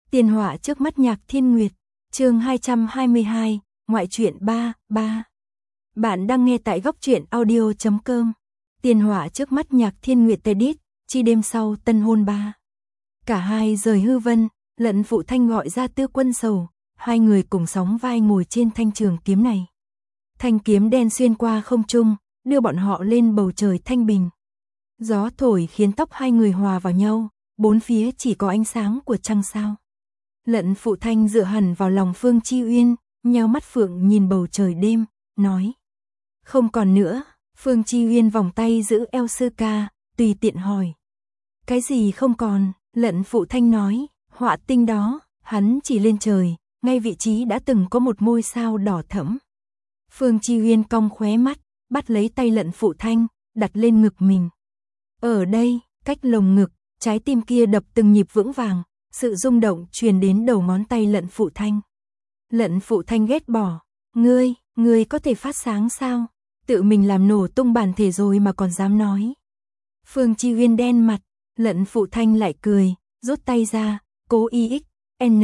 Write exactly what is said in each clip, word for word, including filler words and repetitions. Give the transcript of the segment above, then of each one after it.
Tiền họa trước mắt Nhạc Thiên Nguyệt, chương hai trăm hai mươi hai, ngoại truyện ba, ba. Bạn đang nghe tại góc truyện audio chấm com. Tiền họa trước mắt Nhạc Thiên Nguyệt edit, chi đêm sau tân hôn ba. Cả hai rời hư vân, Lận Phụ Thanh gọi ra Tư Quân Sầu, hai người cùng sóng vai ngồi trên thanh trường kiếm này. Thanh kiếm đen xuyên qua không trung, đưa bọn họ lên bầu trời thanh bình. Gió thổi khiến tóc hai người hòa vào nhau, bốn phía chỉ có ánh sáng của trăng sao. Lận Phụ Thanh dựa hẳn vào lòng Phương Chi Uyên, nheo mắt phượng nhìn bầu trời đêm, nói. Không còn nữa. Phương Chi Uyên vòng tay giữ eo Sư Ca, tùy tiện hỏi. Cái gì không còn? Lận Phụ Thanh nói, họa tinh đó. Hắn chỉ lên trời, ngay vị trí đã từng có một ngôi sao đỏ thẫm. Phương Chi Uyên cong khóe mắt, bắt lấy tay Lận Phụ Thanh, đặt lên ngực mình. Ở đây, cách lồng ngực, trái tim kia đập từng nhịp vững vàng, sự rung động truyền đến đầu ngón tay Lận Phụ Thanh. Lận Phụ Thanh ghét bỏ, ngươi, ngươi có thể phát sáng sao? Tự mình làm nổ tung bản thể rồi mà còn dám nói. Phương Chi Uyên đen mặt, Lận Phụ Thanh lại cười, rút tay ra, cố y x, n,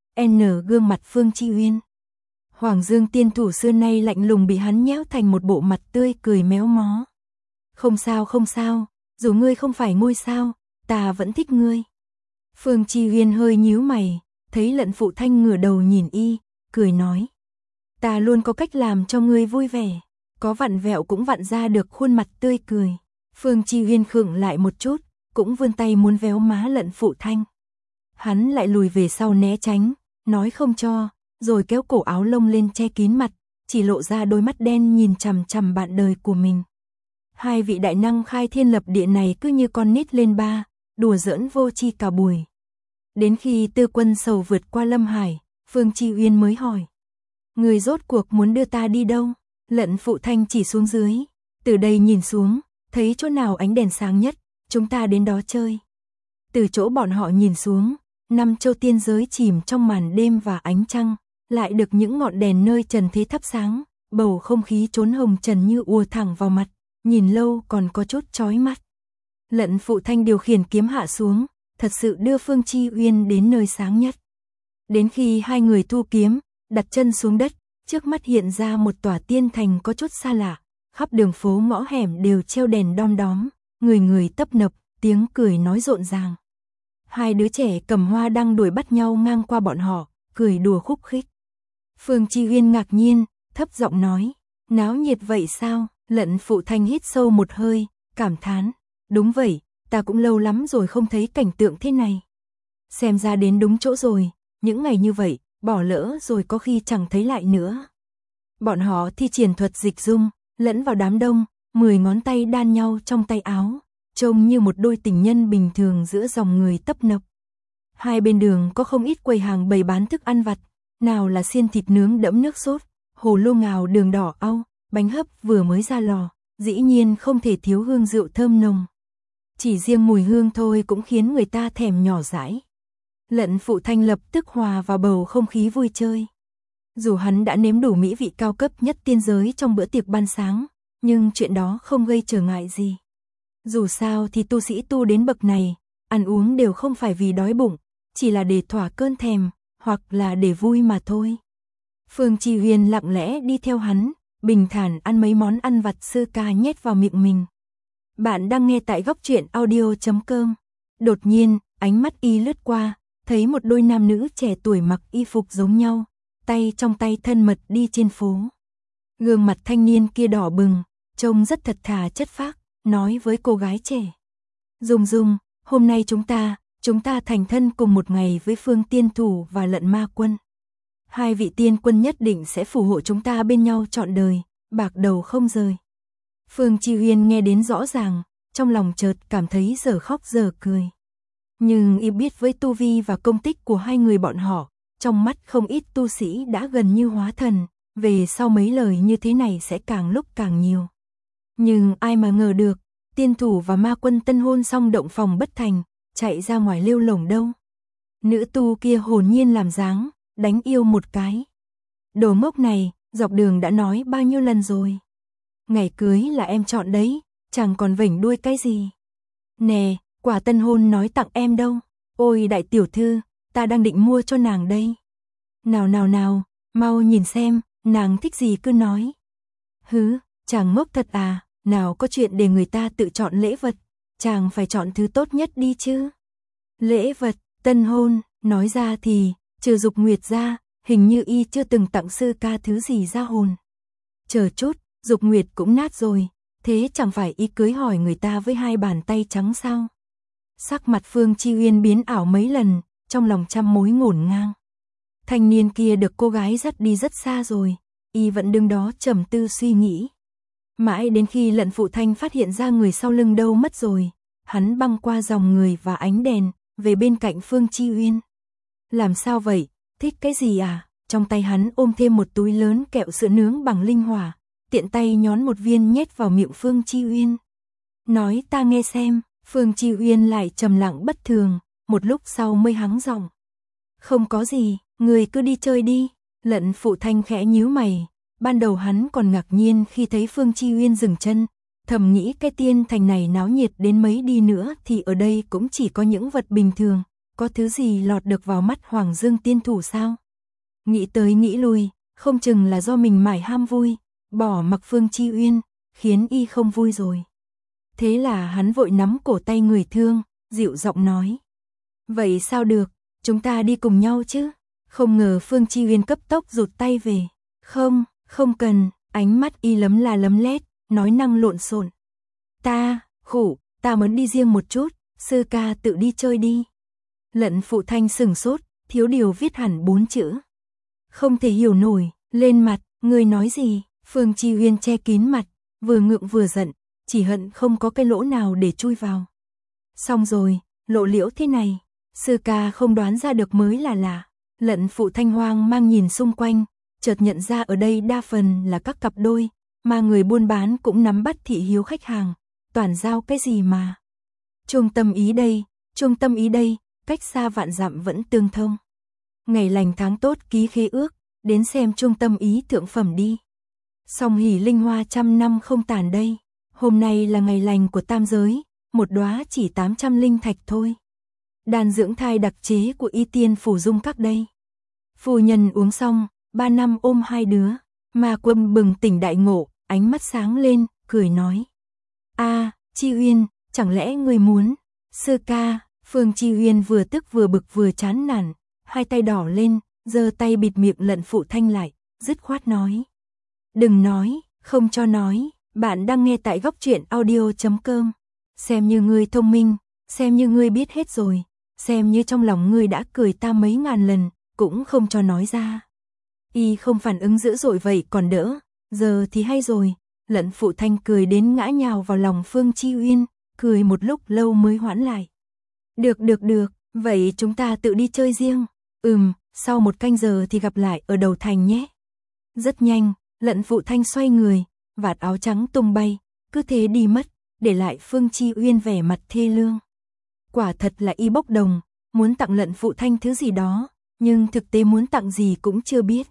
n gương mặt Phương Chi Uyên. Hoàng Dương tiên thủ xưa nay lạnh lùng bị hắn nhéo thành một bộ mặt tươi cười méo mó. Không sao không sao, dù ngươi không phải ngôi sao, ta vẫn thích ngươi. Phương Chi Uyên hơi nhíu mày, thấy Lận Phụ Thanh ngửa đầu nhìn y, cười nói. Ta luôn có cách làm cho ngươi vui vẻ, có vặn vẹo cũng vặn ra được khuôn mặt tươi cười. Phương Chi Uyên khựng lại một chút, cũng vươn tay muốn véo má Lận Phụ Thanh. Hắn lại lùi về sau né tránh, nói không cho, rồi kéo cổ áo lông lên che kín mặt, chỉ lộ ra đôi mắt đen nhìn chằm chằm bạn đời của mình. Hai vị đại năng khai thiên lập địa này cứ như con nít lên ba, đùa giỡn vô chi cả buổi. Đến khi Tư Quân Sầu vượt qua Lâm Hải, Phương Chi Uyên mới hỏi. Người rốt cuộc muốn đưa ta đi đâu? Lận Phụ Thanh chỉ xuống dưới. Từ đây nhìn xuống, thấy chỗ nào ánh đèn sáng nhất, chúng ta đến đó chơi. Từ chỗ bọn họ nhìn xuống, năm châu tiên giới chìm trong màn đêm và ánh trăng, lại được những ngọn đèn nơi trần thế thắp sáng, bầu không khí trốn hồng trần như ùa thẳng vào mặt, nhìn lâu còn có chút chói mắt. Lận Phụ Thanh điều khiển kiếm hạ xuống, thật sự đưa Phương Chi Uyên đến nơi sáng nhất. Đến khi hai người thu kiếm, đặt chân xuống đất, trước mắt hiện ra một tòa tiên thành có chút xa lạ, khắp đường phố ngõ hẻm đều treo đèn đom đóm, người người tấp nập, tiếng cười nói rộn ràng. Hai đứa trẻ cầm hoa đang đuổi bắt nhau ngang qua bọn họ, cười đùa khúc khích. Phương Chi Uyên ngạc nhiên, thấp giọng nói, náo nhiệt vậy sao? Lận Phụ Thanh hít sâu một hơi, cảm thán, đúng vậy, ta cũng lâu lắm rồi không thấy cảnh tượng thế này. Xem ra đến đúng chỗ rồi, những ngày như vậy, bỏ lỡ rồi có khi chẳng thấy lại nữa. Bọn họ thi triển thuật dịch dung, lẫn vào đám đông, mười ngón tay đan nhau trong tay áo, trông như một đôi tình nhân bình thường giữa dòng người tấp nập. Hai bên đường có không ít quầy hàng bày bán thức ăn vặt, nào là xiên thịt nướng đẫm nước sốt, hồ lô ngào đường đỏ au, bánh hấp vừa mới ra lò, dĩ nhiên không thể thiếu hương rượu thơm nồng. Chỉ riêng mùi hương thôi cũng khiến người ta thèm nhỏ dãi. Lận Phụ Thanh lập tức hòa vào bầu không khí vui chơi. Dù hắn đã nếm đủ mỹ vị cao cấp nhất tiên giới trong bữa tiệc ban sáng, nhưng chuyện đó không gây trở ngại gì. Dù sao thì tu sĩ tu đến bậc này, ăn uống đều không phải vì đói bụng, chỉ là để thỏa cơn thèm, hoặc là để vui mà thôi. Phương Chi Uyên lặng lẽ đi theo hắn, bình thản ăn mấy món ăn vặt Sư Ca nhét vào miệng mình. Bạn đang nghe tại góc truyện audio chấm com. Đột nhiên, ánh mắt y lướt qua, thấy một đôi nam nữ trẻ tuổi mặc y phục giống nhau, tay trong tay thân mật đi trên phố. Gương mặt thanh niên kia đỏ bừng, trông rất thật thà chất phác, nói với cô gái trẻ. Dung Dung, hôm nay chúng ta, chúng ta thành thân cùng một ngày với Phương Tiên Thủ và Lận Ma Quân. Hai vị tiên quân nhất định sẽ phù hộ chúng ta bên nhau trọn đời, bạc đầu không rời. Phương Chi Uyên nghe đến rõ ràng, trong lòng chợt cảm thấy dở khóc dở cười. Nhưng y biết với tu vi và công tích của hai người bọn họ, trong mắt không ít tu sĩ đã gần như hóa thần, về sau mấy lời như thế này sẽ càng lúc càng nhiều. Nhưng ai mà ngờ được, Tiên Thủ và Ma Quân tân hôn xong động phòng bất thành, chạy ra ngoài lêu lổng đâu. Nữ tu kia hồn nhiên làm dáng, đánh yêu một cái. Đồ ngốc này, dọc đường đã nói bao nhiêu lần rồi. Ngày cưới là em chọn đấy, chẳng còn vểnh đuôi cái gì. Nè, quả tân hôn nói tặng em đâu. Ôi đại tiểu thư, ta đang định mua cho nàng đây. Nào nào nào, mau nhìn xem, nàng thích gì cứ nói. Hứ, chàng ngốc thật à, nào có chuyện để người ta tự chọn lễ vật, chàng phải chọn thứ tốt nhất đi chứ. Lễ vật, tân hôn, nói ra thì, trừ Dục Nguyệt ra, hình như y chưa từng tặng sư ca thứ gì ra hồn. Chờ chút, Dục Nguyệt cũng nát rồi, thế chẳng phải y cưới hỏi người ta với hai bàn tay trắng sao? Sắc mặt Phương Chi Uyên biến ảo mấy lần, trong lòng trăm mối ngổn ngang. Thanh niên kia được cô gái dắt đi rất xa rồi, y vẫn đứng đó trầm tư suy nghĩ. Mãi đến khi Lận Phụ Thanh phát hiện ra người sau lưng đâu mất rồi, hắn băng qua dòng người và ánh đèn, về bên cạnh Phương Chi Uyên. Làm sao vậy, thích cái gì à? Trong tay hắn ôm thêm một túi lớn kẹo sữa nướng bằng linh hỏa, tiện tay nhón một viên nhét vào miệng Phương Chi Uyên. Nói ta nghe xem, Phương Chi Uyên lại trầm lặng bất thường, một lúc sau mới hắng giọng. Không có gì, người cứ đi chơi đi. Lận Phụ Thanh khẽ nhíu mày, ban đầu hắn còn ngạc nhiên khi thấy Phương Chi Uyên dừng chân, thầm nghĩ cái tiên thành này náo nhiệt đến mấy đi nữa thì ở đây cũng chỉ có những vật bình thường, có thứ gì lọt được vào mắt Hoàng Dương tiên thủ sao? Nghĩ tới nghĩ lui, không chừng là do mình mải ham vui, bỏ mặc Phương Chi Uyên, khiến y không vui rồi. Thế là hắn vội nắm cổ tay người thương, dịu giọng nói. Vậy sao được, chúng ta đi cùng nhau chứ? Không ngờ Phương Chi Uyên cấp tốc rụt tay về. Không, không cần, ánh mắt y lấm la lấm lét, nói năng lộn xộn. Ta, khủ, ta muốn đi riêng một chút, sư ca tự đi chơi đi. Lận Phụ Thanh sừng sốt, thiếu điều viết hẳn bốn chữ. Không thể hiểu nổi, lên mặt, người nói gì? Phương Chi Uyên che kín mặt, vừa ngượng vừa giận, chỉ hận không có cái lỗ nào để chui vào. Xong rồi, lộ liễu thế này, sư ca không đoán ra được mới là lạ. Lận Phụ Thanh hoang mang nhìn xung quanh, chợt nhận ra ở đây đa phần là các cặp đôi, mà người buôn bán cũng nắm bắt thị hiếu khách hàng, toàn giao cái gì mà. Trung tâm ý đây, trung tâm ý đây, cách xa vạn dặm vẫn tương thông. Ngày lành tháng tốt ký khế ước, đến xem trung tâm ý thượng phẩm đi. Song hỷ linh hoa trăm năm không tàn đây, hôm nay là ngày lành của tam giới, một đóa chỉ tám trăm linh thạch thôi. Đan dưỡng thai đặc chế của Y Tiên Phủ Dung các đây. Phu nhân uống xong, ba năm ôm hai đứa, mà Quân bừng tỉnh đại ngộ, ánh mắt sáng lên, cười nói. A, Chi Uyên, chẳng lẽ người muốn? Sư ca, Phương Chi Uyên vừa tức vừa bực vừa chán nản, hai tay đỏ lên, giơ tay bịt miệng Lận Phụ Thanh lại, dứt khoát nói. Đừng nói, không cho nói, bạn đang nghe tại góc truyện audio chấm com. Xem như ngươi thông minh, xem như ngươi biết hết rồi, xem như trong lòng ngươi đã cười ta mấy ngàn lần, cũng không cho nói ra. Y không phản ứng dữ dội vậy còn đỡ, giờ thì hay rồi. Lận Phụ Thanh cười đến ngã nhào vào lòng Phương Chi Uyên, cười một lúc lâu mới hoãn lại. Được được được, vậy chúng ta tự đi chơi riêng. Ừm, sau một canh giờ thì gặp lại ở đầu thành nhé. Rất nhanh, Lận Phụ Thanh xoay người, vạt áo trắng tung bay, cứ thế đi mất, để lại Phương Chi Uyên vẻ mặt thê lương. Quả thật là y bốc đồng, muốn tặng Lận Phụ Thanh thứ gì đó, nhưng thực tế muốn tặng gì cũng chưa biết.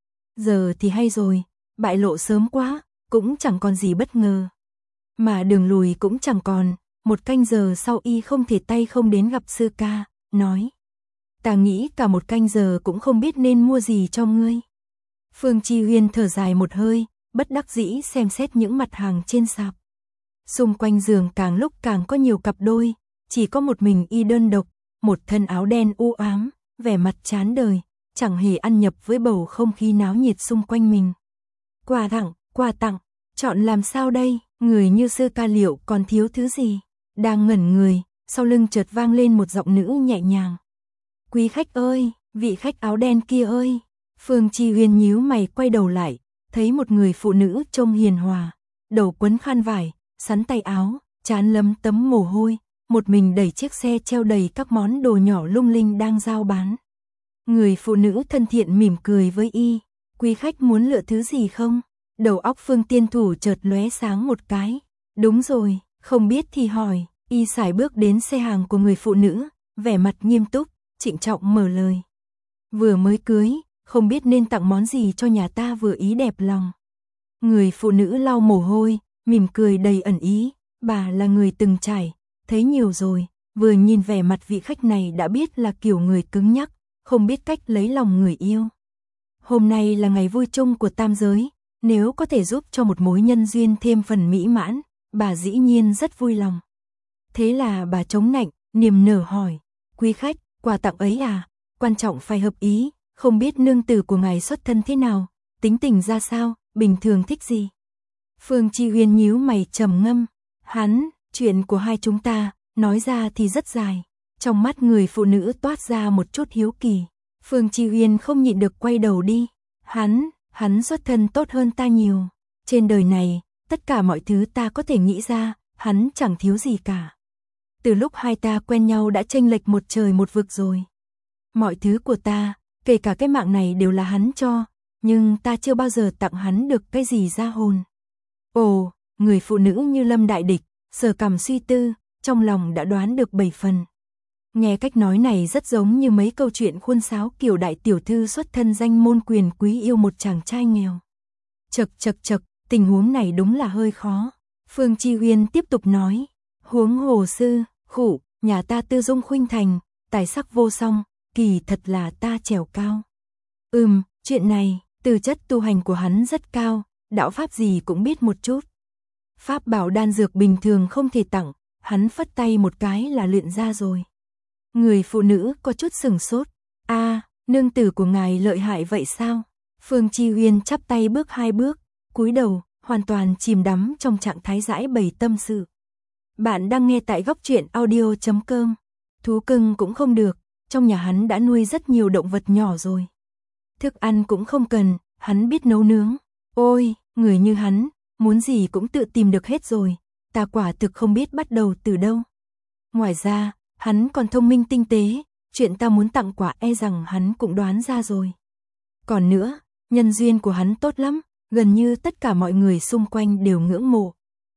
Giờ thì hay rồi, bại lộ sớm quá, cũng chẳng còn gì bất ngờ. Mà đường lùi cũng chẳng còn, một canh giờ sau y không thể tay không đến gặp sư ca, nói. Ta nghĩ cả một canh giờ cũng không biết nên mua gì cho ngươi. Phương Chi Uyên thở dài một hơi, bất đắc dĩ xem xét những mặt hàng trên sạp. Xung quanh giường càng lúc càng có nhiều cặp đôi, chỉ có một mình y đơn độc, một thân áo đen u ám, vẻ mặt chán đời, chẳng hề ăn nhập với bầu không khí náo nhiệt xung quanh mình. Quà tặng, quà tặng, chọn làm sao đây, người như sư ca liệu còn thiếu thứ gì? Đang ngẩn người, sau lưng chợt vang lên một giọng nữ nhẹ nhàng. Quý khách ơi, vị khách áo đen kia ơi. Phương Chi Uyên nhíu mày quay đầu lại, thấy một người phụ nữ trông hiền hòa, đầu quấn khăn vải, sắn tay áo, trán lấm tấm mồ hôi, một mình đẩy chiếc xe treo đầy các món đồ nhỏ lung linh đang giao bán. Người phụ nữ thân thiện mỉm cười với y, quý khách muốn lựa thứ gì không? Đầu óc Phương tiên thủ chợt lóe sáng một cái. Đúng rồi, không biết thì hỏi, y sải bước đến xe hàng của người phụ nữ, vẻ mặt nghiêm túc, trịnh trọng mở lời. Vừa mới cưới, không biết nên tặng món gì cho nhà ta vừa ý đẹp lòng. Người phụ nữ lau mồ hôi, mỉm cười đầy ẩn ý, bà là người từng trải, thấy nhiều rồi, vừa nhìn vẻ mặt vị khách này đã biết là kiểu người cứng nhắc, không biết cách lấy lòng người yêu. Hôm nay là ngày vui chung của tam giới, nếu có thể giúp cho một mối nhân duyên thêm phần mỹ mãn, bà dĩ nhiên rất vui lòng. Thế là bà chống nạnh, niềm nở hỏi, quý khách, quà tặng ấy à, quan trọng phải hợp ý, không biết nương tử của ngài xuất thân thế nào, tính tình ra sao, bình thường thích gì. Phương Chi Uyên nhíu mày trầm ngâm, hắn, chuyện của hai chúng ta, nói ra thì rất dài. Trong mắt người phụ nữ toát ra một chút hiếu kỳ. Phương Chi Uyên không nhịn được quay đầu đi. Hắn, hắn xuất thân tốt hơn ta nhiều. Trên đời này, tất cả mọi thứ ta có thể nghĩ ra, hắn chẳng thiếu gì cả. Từ lúc hai ta quen nhau đã chênh lệch một trời một vực rồi. Mọi thứ của ta, kể cả cái mạng này đều là hắn cho, nhưng ta chưa bao giờ tặng hắn được cái gì ra hồn. Ồ, người phụ nữ như lâm đại địch, sờ cằm suy tư, trong lòng đã đoán được bảy phần. Nghe cách nói này rất giống như mấy câu chuyện khuôn sáo kiểu đại tiểu thư xuất thân danh môn quyền quý yêu một chàng trai nghèo. Chật chật chật, tình huống này đúng là hơi khó. Phương Chi Uyên tiếp tục nói, huống hồ sư, khụ, nhà ta tư dung khuynh thành, tài sắc vô song, kỳ thật là ta trèo cao. Ừm, chuyện này, tư chất tu hành của hắn rất cao, đạo pháp gì cũng biết một chút. Pháp bảo đan dược bình thường không thể tặng, hắn phất tay một cái là luyện ra rồi. Người phụ nữ có chút sừng sốt. A, à, nương tử của ngài lợi hại vậy sao? Phương Chi Uyên chắp tay bước hai bước, cúi đầu, hoàn toàn chìm đắm trong trạng thái giải bày tâm sự. Bạn đang nghe tại góc truyện audio chấm com. Thú cưng cũng không được, trong nhà hắn đã nuôi rất nhiều động vật nhỏ rồi. Thức ăn cũng không cần, hắn biết nấu nướng. Ôi, người như hắn, muốn gì cũng tự tìm được hết rồi, ta quả thực không biết bắt đầu từ đâu. Ngoài ra, hắn còn thông minh tinh tế, chuyện ta muốn tặng quà e rằng hắn cũng đoán ra rồi. Còn nữa, nhân duyên của hắn tốt lắm, gần như tất cả mọi người xung quanh đều ngưỡng mộ.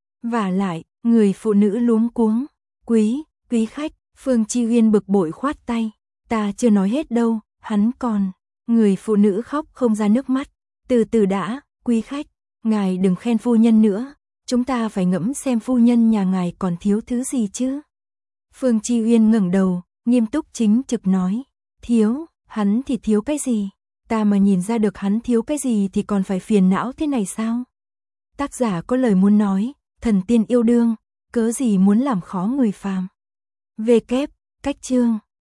Và lại, người phụ nữ luống cuống, quý, quý khách, Phương Chi Uyên bực bội khoát tay, ta chưa nói hết đâu, hắn còn. Người phụ nữ khóc không ra nước mắt, từ từ đã, quý khách, ngài đừng khen phu nhân nữa, chúng ta phải ngẫm xem phu nhân nhà ngài còn thiếu thứ gì chứ. Phương Chi Uyên ngẩng đầu, nghiêm túc chính trực nói, thiếu, hắn thì thiếu cái gì, ta mà nhìn ra được hắn thiếu cái gì thì còn phải phiền não thế này sao? Tác giả có lời muốn nói, thần tiên yêu đương, cớ gì muốn làm khó người phàm. Về kép, cách chương